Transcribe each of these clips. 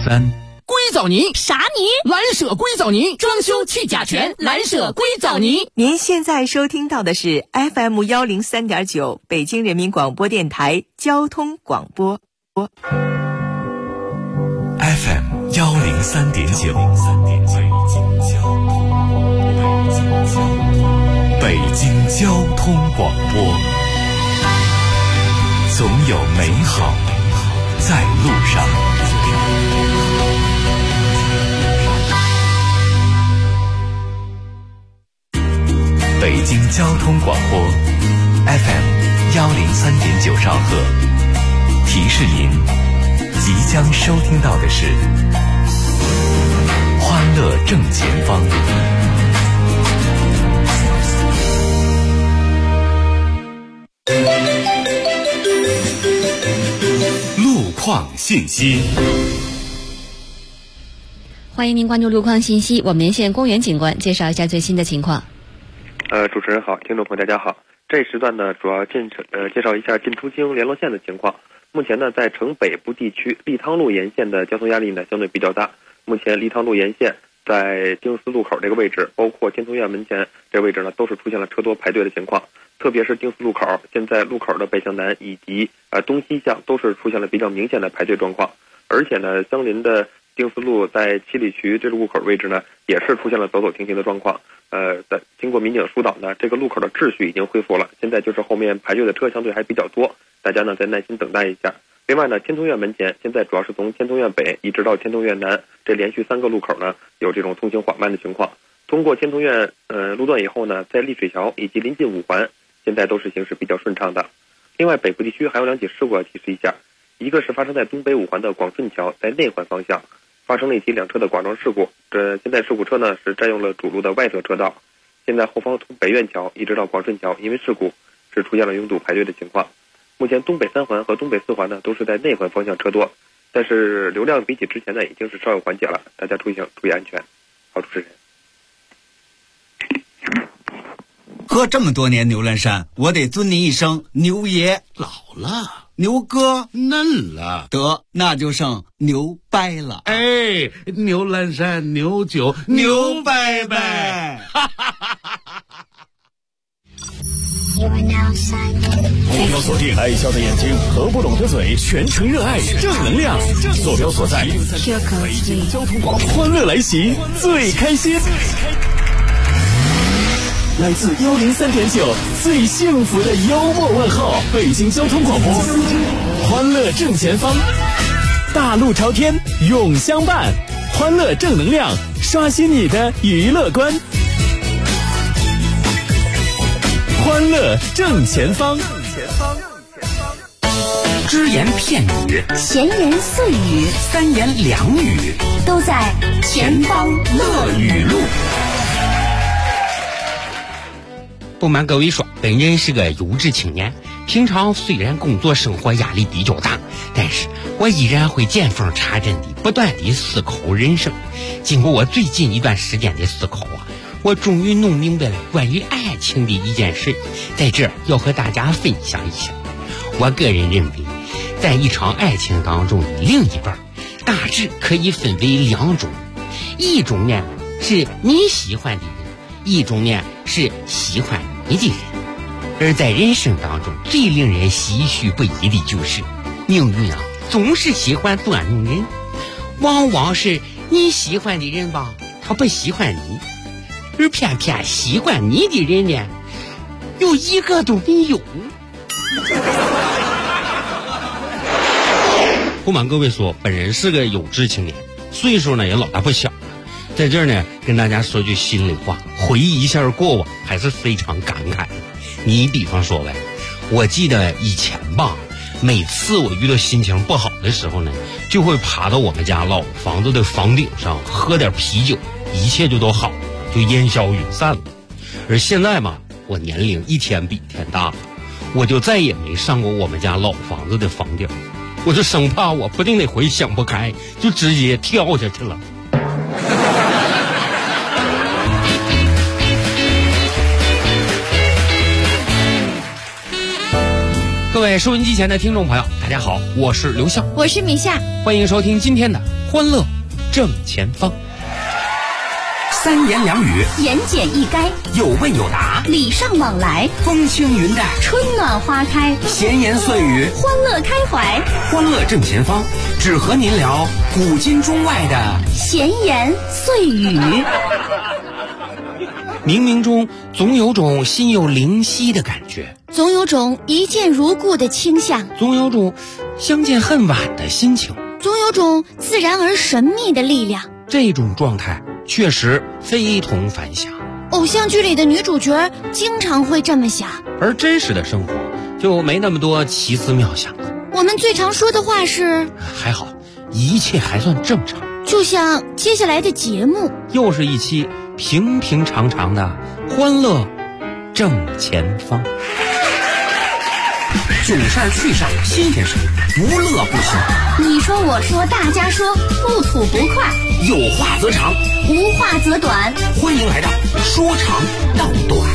3。 硅藻泥啥泥？ 蓝舍硅藻泥，装修去甲醛，蓝舍硅藻泥。 您现在收听到的是 FM103.9 北京人民广播电台交通广播。 FM103.9 北京交通广播，总有美好在路上。北京交通广播 FM103.9 兆赫，提示您即将收听到的是欢乐正前方。路况信息， 欢迎您关注路况信息。我们连线公园警官介绍一下最新的情况。 主持人好，听众朋友大家好。这时段呢，主要介绍一下进出京联络线的情况。目前呢，在城北部地区利汤路沿线的交通压力呢相对比较大。目前利汤路沿线在丁司路口这个位置，包括天通苑门前这个位置呢，都是出现了车多排队的情况。特别是丁司路口，现在路口的北向南以及东西向都是出现了比较明显的排队状况。而且呢，相邻的丁司路在七里渠这个路口位置呢，也是出现了走走停停的状况。经过民警疏导呢，这个路口的秩序已经恢复了。现在就是后面排队的车相对还比较多，大家呢再耐心等待一下。另外呢，天通苑门前现在主要是从天通苑北一直到天通苑南，这连续3个路口呢有这种通行缓慢的情况。通过天通苑路段以后呢，在丽水桥以及临近五环，现在都是行驶比较顺畅的。另外，北部地区还有2起事故要提示一下，一个是发生在东北五环的广顺桥，在内环方向发生了一起2车的剐撞事故。现在事故车呢是占用了主路的外侧车道。现在后方从北苑桥一直到广顺桥，因为事故是出现了拥堵排队的情况。目前东北3环和东北4环呢都是在内环方向车多，但是流量比起之前呢已经是稍有缓解了，大家注意安全。好，主持人。 喝这么多年牛栏山，我得尊您一声牛爷。 老了， 牛哥嫩了， 得那就剩牛掰了。 哎，牛栏山牛酒牛掰掰，哈哈哈哈哈！ 目标锁定爱笑的眼睛和不懂的嘴，全程热爱正能量。坐标所在北京交通广播，欢乐来袭，最开心。来自103.9最幸福的幽默问候，北京交通广播，欢乐正前方，大路朝天永相伴，欢乐正能量，刷新你的娱乐观，欢乐正前方。 只言片语， 闲言碎语 3言2语， 都在前方乐语录。 不瞒各位说，本人是个优质青年，平常虽然工作生活压力比较大，但是我依然会见缝插针的不断的思考人生。经过我最近一段时间的思考啊，我终于弄明白了关于爱情的一件事，在这儿要和大家分享一下。我个人认为，在一场爱情当中的另一半大致可以分为2种，一种呢是你喜欢的人，一种呢是喜欢你的人。而在人生当中最令人唏嘘不已的就是命运啊，总是喜欢捉弄人，往往是你喜欢的人吧，他不喜欢你，而偏偏喜欢你的人呢，有一个都没有。不瞒各位说，本人是个有志青年，岁数呢也老大不小了。在这儿呢跟大家说句心里话，回忆一下过往还是非常感慨的。你比方说呗，我记得以前吧，每次我遇到心情不好的时候呢，就会爬到我们家老房子的房顶上喝点啤酒，一切就都好，就烟消云散了。而现在嘛，我年龄一天比一天大了，我就再也没上过我们家老房子的房顶，我就生怕我不定哪回想不开，就直接跳下去了。各位收音机前的听众朋友，大家好，我是刘笑， 我是米夏， 欢迎收听今天的欢乐正前方。 三言两语， 言简意赅， 有问有答， 礼尚往来， 风轻云淡， 春暖花开， 闲言碎语， 欢乐开怀。 欢乐正前方，只和您聊古今中外的闲言碎语。 冥冥中总有种心有灵犀的感觉， 总有种一见如故的倾向， 总有种相见恨晚的心情， 总有种自然而神秘的力量。 这种状态确实非同凡响。 偶像剧里的女主角经常会这么想， 而真实的生活就没那么多奇思妙想了。 我们最常说的话是还好，一切还算正常。 就像接下来的节目， 又是一期平平常常的欢乐正前方。 囧事儿趣事儿新鲜事儿，不乐不行。 你说我说大家说，不吐不快， 有话则长， 无话则短。 欢迎来到说长道短。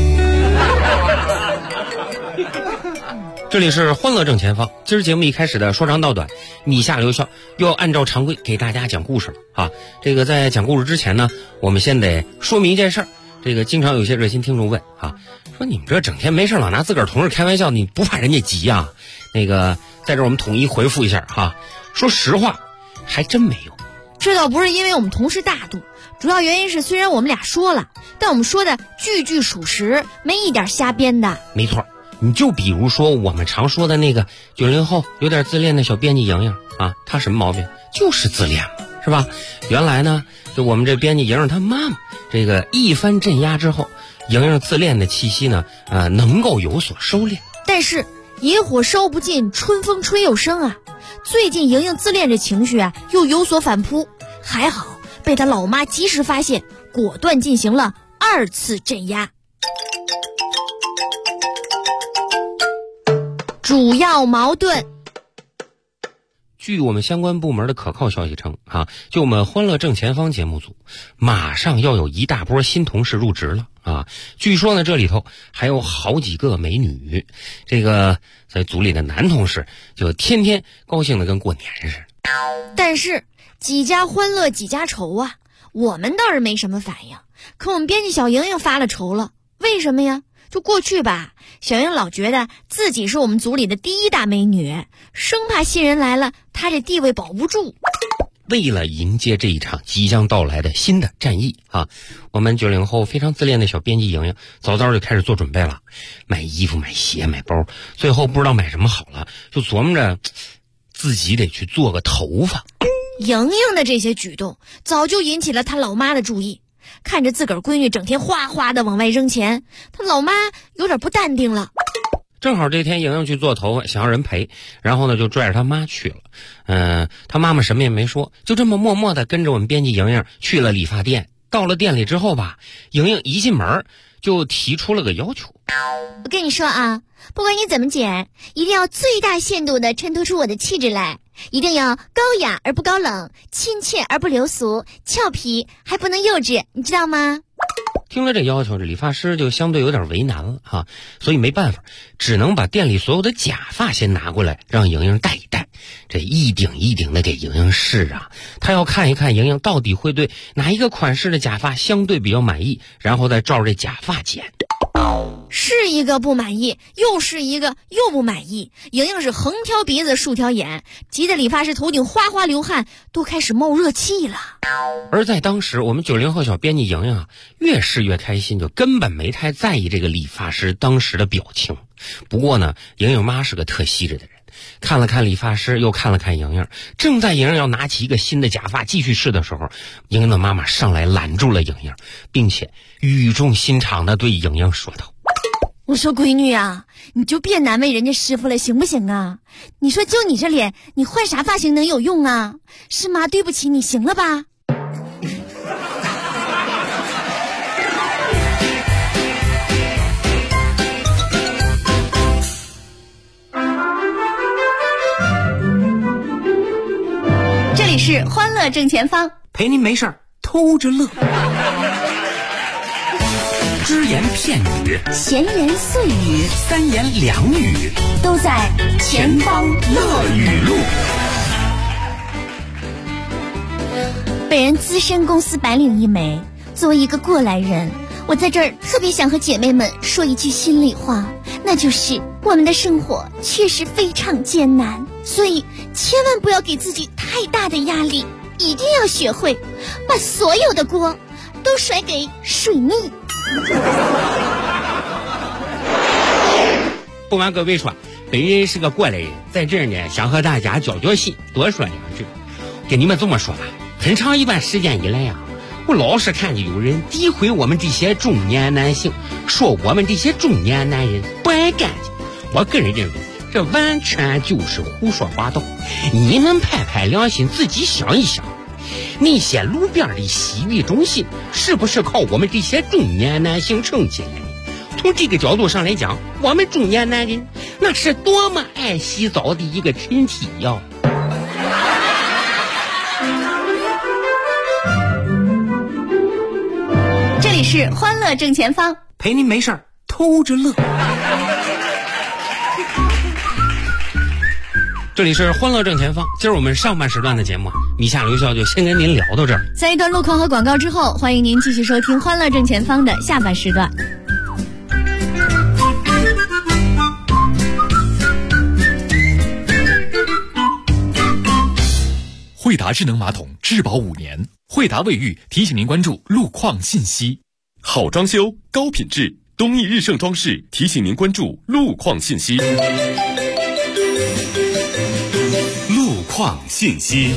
这里是欢乐正前方。今儿节目一开始的说长道短，米下留校又要按照常规给大家讲故事了啊。这个在讲故事之前呢，我们先得说明一件事儿。这个经常有些热心听众问啊，说你们这整天没事老拿自个儿同事开玩笑，你不怕人家急啊？那个在这儿我们统一回复一下哈，说实话，还真没有。 这倒不是因为我们同事大度，主要原因是虽然我们俩说了，但我们说的句句属实，没一点瞎编的。 没错，你就比如说我们常说的那个90后有点自恋的小编辑莹莹啊，她什么毛病？就是自恋嘛，是吧？原来呢，就我们这编辑莹莹她妈妈这个一番镇压之后，莹莹自恋的气息呢，能够有所收敛。 但是野火烧不尽，春风吹又生啊！最近莹莹自恋的情绪啊，又有所反扑。还好被她老妈及时发现，果断进行了2次镇压。主要矛盾。 据我们相关部门的可靠消息称啊，就我们欢乐正前方节目组马上要有一大波新同事入职了啊！据说呢，这里头还有好几个美女，这个在组里的男同事就天天高兴的跟过年似的。 但是几家欢乐几家愁啊，我们倒是没什么反应，可我们编辑小莹莹发了愁了。为什么呀？就过去吧，小莹老觉得自己是我们组里的第一大美女，生怕新人来了她这地位保不住。 为了迎接这一场即将到来的新的战役啊，我们90后非常自恋的小编辑莹莹早早就开始做准备了，买衣服买鞋买包，最后不知道买什么好了，就琢磨着自己得去做个头发。 莹莹的这些举动早就引起了她老妈的注意，看着自个儿闺女整天哗哗的往外扔钱，她老妈有点不淡定了。 正好这天莹莹去做头发，想要人陪，然后呢就拽着她妈去了。她妈妈什么也没说，就这么默默的跟着我们编辑莹莹去了理发店。到了店里之后吧，莹莹一进门就提出了个要求。 我跟你说啊，不管你怎么剪，一定要最大限度的衬托出我的气质来，一定要高雅而不高冷，亲切而不流俗，俏皮还不能幼稚，你知道吗？ 听了这要求，这理发师就相对有点为难了哈，所以没办法，只能把店里所有的假发先拿过来，让莹莹戴一戴。这一顶一顶的给莹莹试啊，他要看一看莹莹到底会对哪一个款式的假发相对比较满意，然后再照着这假发剪。 是一个不满意，又是一个又不满意，莹莹是横挑鼻子竖挑眼，急得理发师头顶哗哗流汗，都开始冒热气了。 而在当时，我们90后小编辑莹莹啊，越试越开心，就根本没太在意这个理发师当时的表情。不过呢，莹莹妈是个特细致的人，看了看理发师，又看了看莹莹，正在莹莹要拿起一个新的假发继续试的时候，莹莹的妈妈上来拦住了莹莹，并且语重心长地对莹莹说道： 我说闺女啊，你就别难为人家师傅了行不行啊？你说就你这脸，你换啥发型能有用啊？是妈对不起你，行了吧？ 这里是欢乐正前方， 陪您没事儿偷着乐。只言片语， 闲言碎语， 三言两语， 都在前方乐语录。 本人资深公司白领一枚，作为一个过来人，我在这儿特别想和姐妹们说一句心里话，那就是我们的生活确实非常艰难，所以千万不要给自己太大的压力，一定要学会把所有的锅都甩给水逆。 不瞒各位说，本人是个过来人，在这儿呢想和大家交交心，多说两句。跟你们这么说吧，很长一段时间以来我老是看见有人诋毁我们这些中年男性，说我们这些中年男人不爱干净。我个人认为这完全就是胡说八道。你们拍拍良心，自己想一想，那些路边的洗浴中心是不是靠我们这些中年男性撑起来？从这个角度上来讲，我们中年男人那是多么爱洗澡的一个群体呀！ 这里是欢乐正前方， 陪您没事儿偷着乐。 这里是欢乐正前方，今儿我们上半时段的节目米夏刘笑就先跟您聊到这儿。 在一段路况和广告之后，欢迎您继续收听欢乐正前方的下半时段。 惠达智能马桶质保5年，惠达卫浴提醒您关注路况信息。好装修高品质，东义日盛装饰提醒您关注路况信息。路况信息。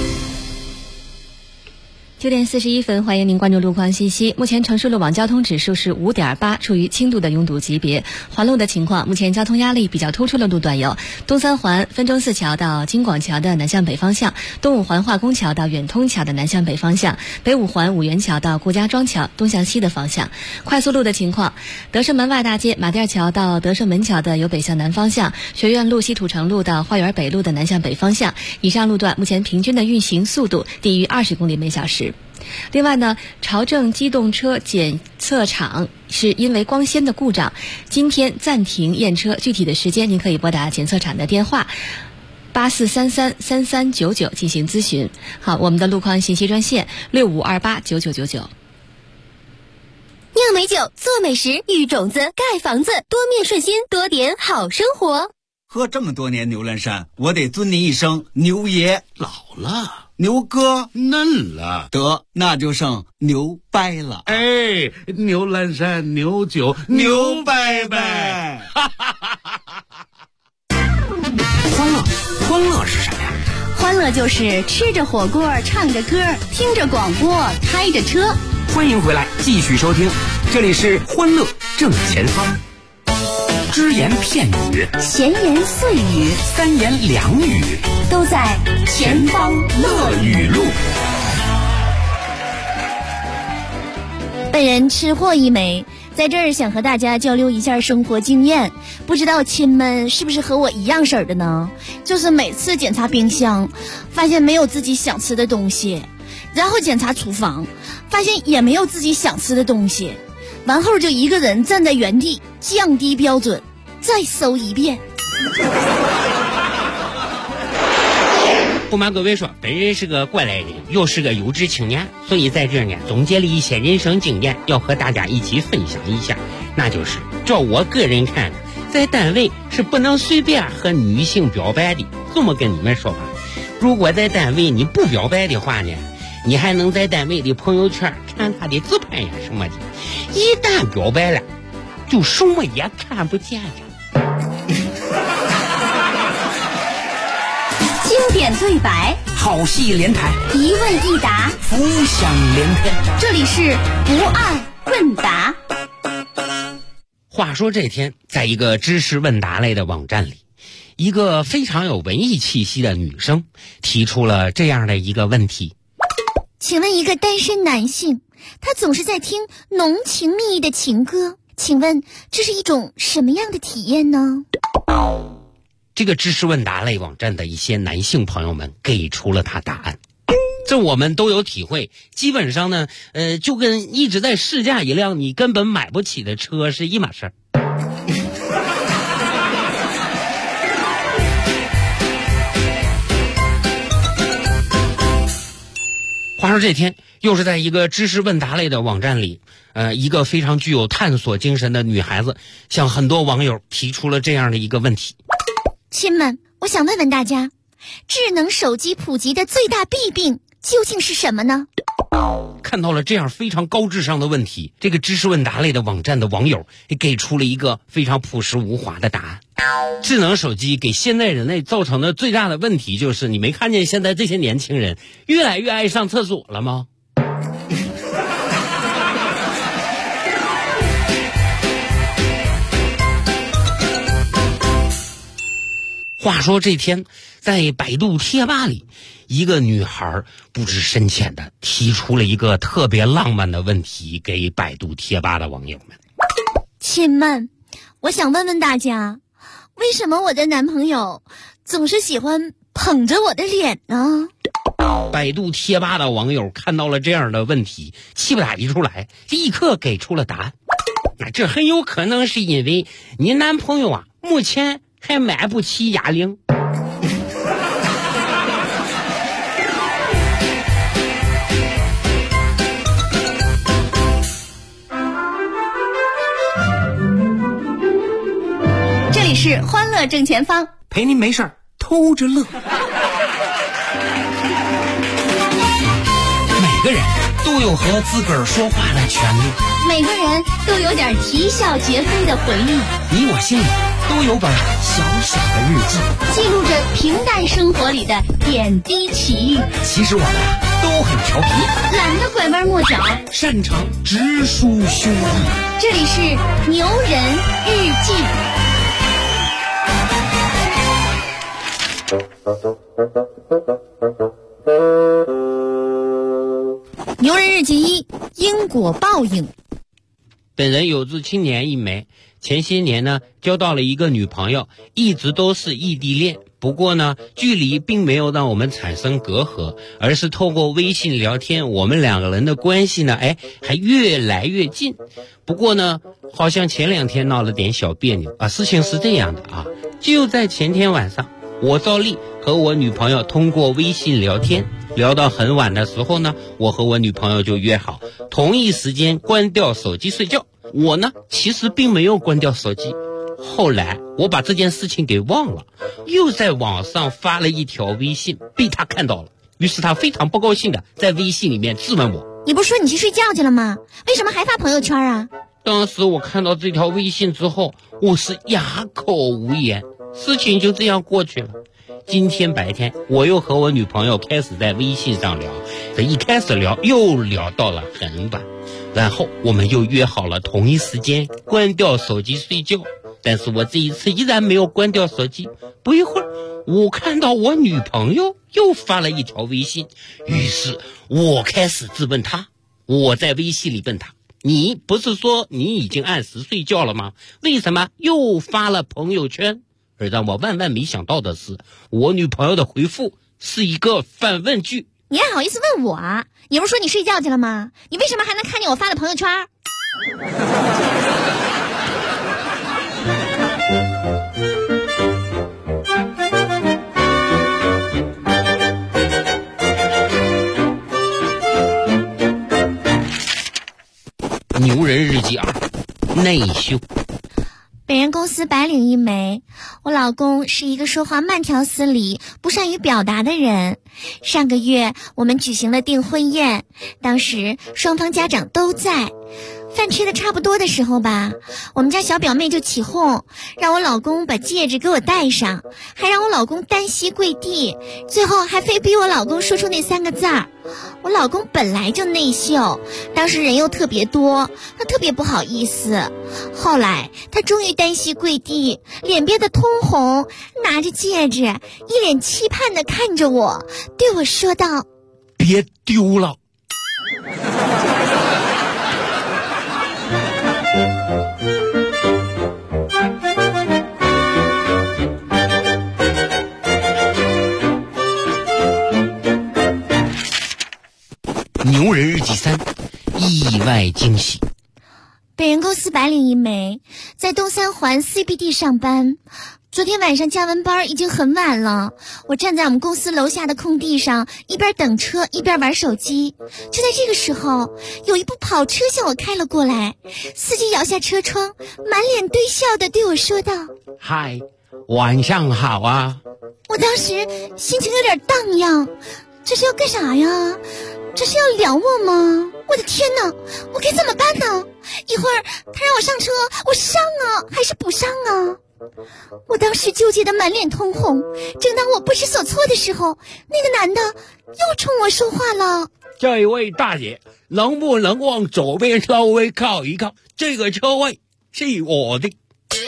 9点41分，欢迎您关注路况信息。目前城市路网交通指数是5.8，处于轻度的拥堵级别。环路的情况，目前交通压力比较突出的路段有东三环分钟寺桥到金广桥的南向北方向，东五环化工桥到远通桥的南向北方向，北五环五元桥到顾家庄桥东向西的方向。快速路的情况，德胜门外大街马甸桥到德胜门桥的由北向南方向，学院路西土城路到花园北路的南向北方向。以上路段目前平均的运行速度低于20公里每小时。另外呢，潮正机动车检测场是因为光纤的故障，今天暂停验车，具体的时间您可以拨打检测场的电话84333399进行咨询。好，我们的路况信息专线65289999。 酿美酒，做美食，育种子，盖房子，多面顺心，多点好生活。 喝这么多年牛栏山，我得尊你一声牛爷。 老了， 牛哥嫩了， 得那就剩牛掰了。 哎，牛栏山牛酒牛掰掰。 欢乐是什么呀？ 欢乐就是吃着火锅，唱着歌，听着广播，开着车。 欢迎回来，继续收听，这里是欢乐正前方。只言片语， 闲言碎语， 三言两语， 都在前方乐语录。 本人吃货一枚，在这儿想和大家交流一下生活经验，不知道亲们是不是和我一样式儿的呢？就是每次检查冰箱，发现没有自己想吃的东西，然后检查厨房，发现也没有自己想吃的东西，完后就一个人站在原地，降低标准，再搜一遍。 不瞒各位说，本人是个过来人，又是个有志青年，所以在这呢总结了一些人生经验，要和大家一起分享一下。那就是照我个人看，在单位是不能随便和女性表白的。这么跟你们说吧，如果在单位你不表白的话呢，你还能在单位的朋友圈看他的自拍呀什么的。一旦表白了，就什么也看不见了。 经典对白， 好戏连台， 一问一答， 浮想联翩。 这里是不二问答。 话说这天，在一个知识问答类的网站里，一个非常有文艺气息的女生提出了这样的一个问题： 请问一个单身男性，他总是在听浓情蜜意的情歌，请问这是一种什么样的体验呢？ 这个知识问答类网站的一些男性朋友们给出了他答案。这我们都有体会，基本上呢，就跟一直在试驾一辆你根本买不起的车是一码事儿。 话说这天又是在一个知识问答类的网站里，一个非常具有探索精神的女孩子向很多网友提出了这样的一个问题： 亲们，我想问问大家，智能手机普及的最大弊病究竟是什么呢？ 看到了这样非常高智商的问题，这个知识问答类的网站的网友也给出了一个非常朴实无华的答案。智能手机给现代人类造成的最大的问题就是，你没看见现在这些年轻人越来越爱上厕所了吗？话说这天在百度贴吧里，一个女孩不知深浅的提出了一个特别浪漫的问题给百度贴吧的网友们。 亲们，我想问问大家，为什么我的男朋友总是喜欢捧着我的脸呢？ 百度贴吧的网友看到了这样的问题，气不打一处来，立刻给出了答案。这很有可能是因为你男朋友目前还买不起哑铃。 这里是欢乐正前方， 陪您没事儿偷着乐。每个人都有和自个儿说话的权利， 每个人都有点啼笑皆非的回忆， 你我心里都有本小小的日记， 记录着平淡生活里的点滴奇遇。 其实我们都很调皮， 懒得拐弯抹角， 擅长直抒胸臆。 这里是牛人日记。 牛人日记1：因果报应。 本人有志青年一枚，前些年呢交到了一个女朋友，一直都是异地恋。不过呢，距离并没有让我们产生隔阂，而是透过微信聊天，我们两个人的关系呢，还越来越近。不过呢，好像前2天闹了点小别扭啊。事情是这样的就在前天晚上，我照例和我女朋友通过微信聊天，聊到很晚的时候呢，我和我女朋友就约好同一时间关掉手机睡觉。我呢其实并没有关掉手机，后来我把这件事情给忘了，又在网上发了一条微信，被她看到了。于是她非常不高兴的在微信里面质问我： 你不是说你去睡觉去了吗？为什么还发朋友圈啊？ 当时我看到这条微信之后，我是哑口无言，事情就这样过去了。今天白天我又和我女朋友开始在微信上聊，这一开始聊又聊到了很晚，然后我们又约好了同一时间关掉手机睡觉。但是我这一次依然没有关掉手机，不一会儿我看到我女朋友又发了一条微信，于是我开始质问她。我在微信里问她：你不是说你已经按时睡觉了吗？为什么又发了朋友圈？而让我万万没想到的是，我女朋友的回复是一个反问句。 你还好意思问我啊？你不是说你睡觉去了吗？你为什么还能看见我发的朋友圈？ 牛人日记2：内秀。 本人公司白领一枚，我老公是一个说话慢条斯理、不善于表达的人。上个月我们举行了订婚宴，当时双方家长都在。饭吃的差不多的时候吧，我们家小表妹就起哄，让我老公把戒指给我戴上，还让我老公单膝跪地，最后还非逼我老公说出那3个字儿。我老公本来就内秀，当时人又特别多，他特别不好意思。后来他终于单膝跪地，脸憋得通红，拿着戒指，一脸期盼地看着我，对我说道： 别丢了。牛人日记3：意外惊喜。 本人公司白领一枚，在东三环 CBD 上班。 昨天晚上加完班已经很晚了，我站在我们公司楼下的空地上，一边等车一边玩手机。就在这个时候，有一部跑车向我开了过来，司机摇下车窗，满脸堆笑的对我说道： 嗨，晚上好啊。 我当时心情有点荡漾，这是要干啥呀？这是要撩我吗？我的天哪，我该怎么办呢？一会儿他让我上车，我上啊还是不上啊？我当时纠结的满脸通红。正当我不知所措的时候，那个男的又冲我说话了： 这位大姐，能不能往左边稍微靠一靠？这个车位是我的。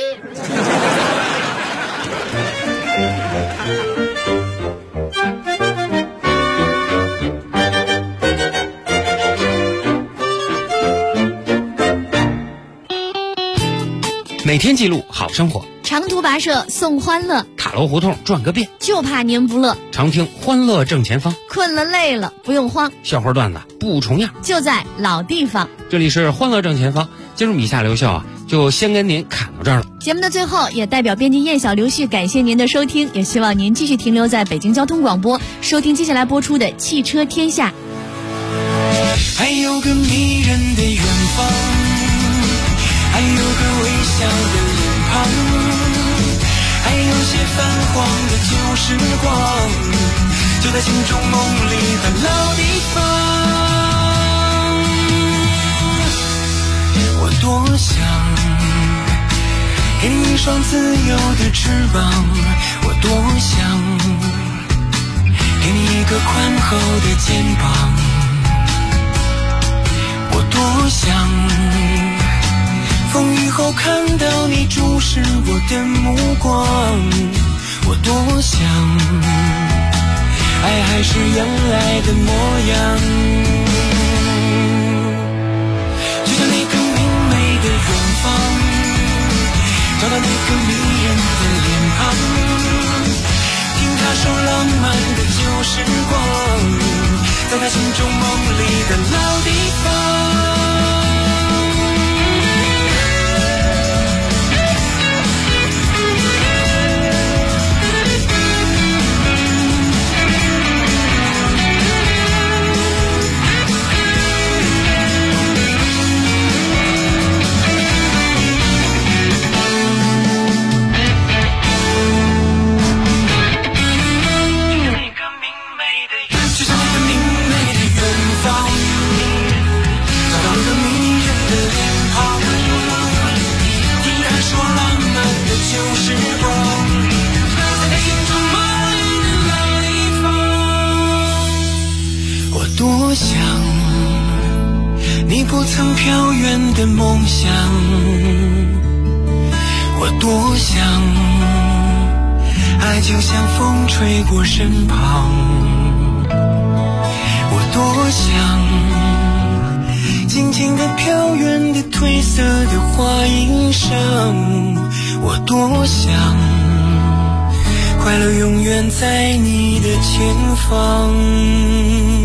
每天记录好生活， 长途跋涉送欢乐， 塔楼胡同转个遍， 就怕您不乐。 常听欢乐正前方， 困了累了不用慌， 笑话段子不重样， 就在老地方。 这里是欢乐正前方，今儿以下刘秀就先跟您侃到这儿了。 节目的最后，也代表编辑燕小刘旭感谢您的收听，也希望您继续停留在北京交通广播，收听接下来播出的《汽车天下》。 还有个迷人的远方，还有个微笑的脸庞，还有些泛黄的旧时光，就在心中梦里的老地方。我多想给你一双自由的翅膀，我多想给你一个宽厚的肩膀，我多想风雨后看到你注视我的目光，我多想爱还是原来的模样，就像那个明媚的远方，找到那个迷人的脸庞，听他说浪漫的旧时光，在他心中梦里的老地方。多想你不曾飘远的梦想，我多想爱就像风吹过身旁，我多想轻轻地飘远的褪色的花衣裳，我多想快乐永远在你的前方。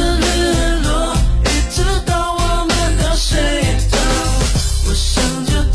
想着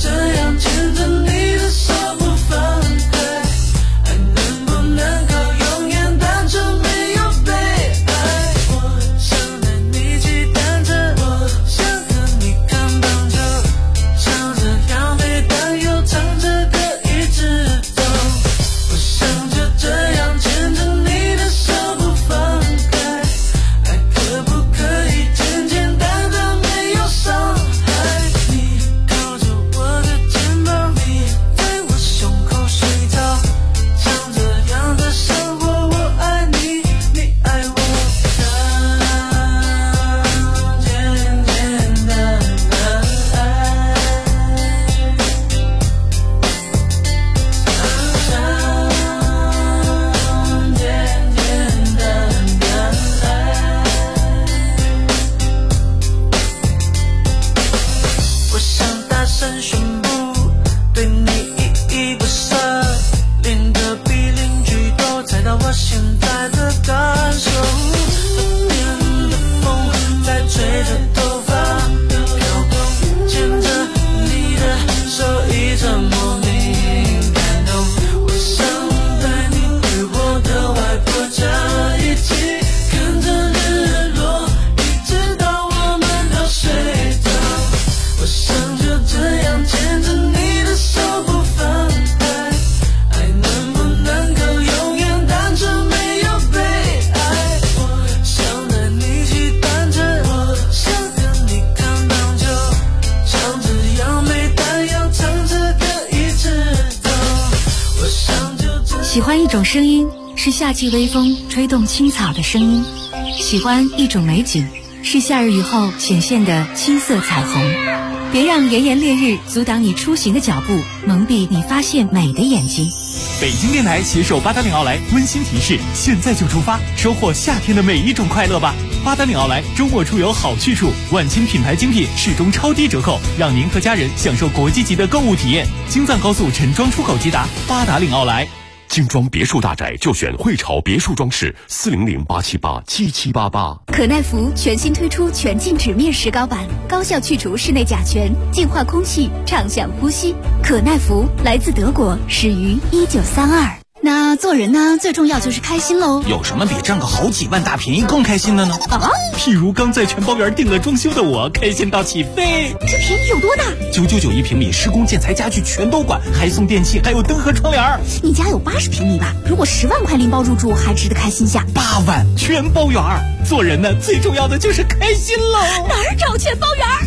欢一种声音，是夏季微风吹动青草的声音；喜欢一种美景，是夏日雨后显现的青色彩虹。别让炎炎烈日阻挡你出行的脚步，蒙蔽你发现美的眼睛。 北京电台携手八达岭奥莱温馨提示：现在就出发，收获夏天的每一种快乐吧！八达岭奥莱周末出游好去处，万千品牌精品始终超低折扣，让您和家人享受国际级的购物体验。京藏高速陈庄出口直达八达岭奥莱。 精装别墅大宅就选汇潮别墅装饰，400-878-7788。 可耐福全新推出全镜纸面石膏版，高效去除室内甲醛，净化空气，畅享呼吸。可耐福来自德国，始于1932。 那做人呢，最重要就是开心喽。 有什么比挣个好几万大便宜更开心的呢？ 啊， 譬如刚在全包园订了装修的我，开心到起飞。 这便宜有多大 ？999一平米，施工建材家具全都管，还送电器，还有灯和窗帘。 你家有80平米吧？如果10万块拎包入住，还值得开心下。 8万全包园。做人呢，最重要的就是开心喽。 哪儿找全包园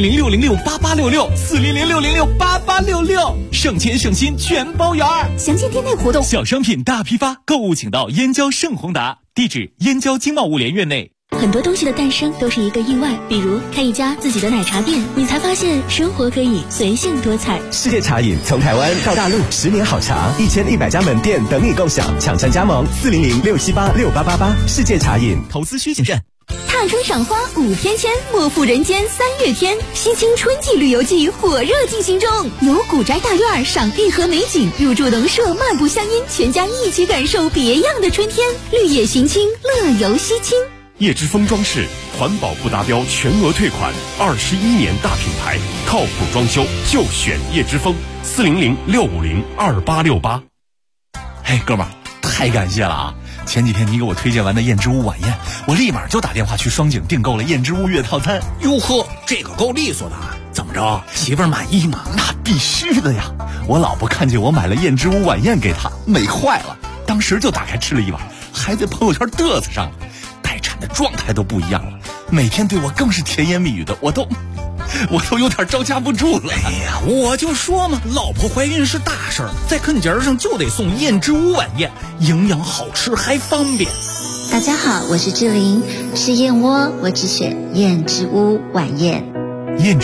？400-606-8866，400-606-8866，省钱省心全包园。 详见店内活动。 小商品大批发，购物请到燕郊盛宏达，地址燕郊经贸物联院内。 很多东西的诞生都是一个意外，比如开一家自己的奶茶店，你才发现生活可以随性多彩。 世界茶饮从台湾到大陆，10年好茶，1100家门店等你共享，抢占加盟400-678-6888。世界茶饮， 投资需谨慎。 踏春赏花5天签，莫负人间3月天。西青春季旅游季火热进行中，游古宅大院，赏碧河美景，入住农舍，漫步乡音，全家一起感受别样的春天。绿野行青，乐游西青。 叶之峰装饰，环保不达标全额退款，21年大品牌，靠谱装修就选叶之峰，400-650-2868。 嘿，哥们儿，太感谢了啊！前几天你给我推荐完的燕之屋晚宴，我立马就打电话去双井订购了燕之屋月套餐。 哟呵，这个够利索的啊！怎么着，媳妇儿满意吗？ 那必须的呀！我老婆看见我买了燕之屋晚宴给她，美坏了，当时就打开吃了一碗，还在朋友圈嘚瑟上了。待产的状态都不一样了，每天对我更是甜言蜜语的，我都有点招架不住了。 哎呀，我就说嘛，老婆怀孕是大事儿，在跟节上就得送燕之屋晚宴，营养好吃还方便。 大家好，我是志玲，吃燕窝我只选燕之屋晚宴。 燕之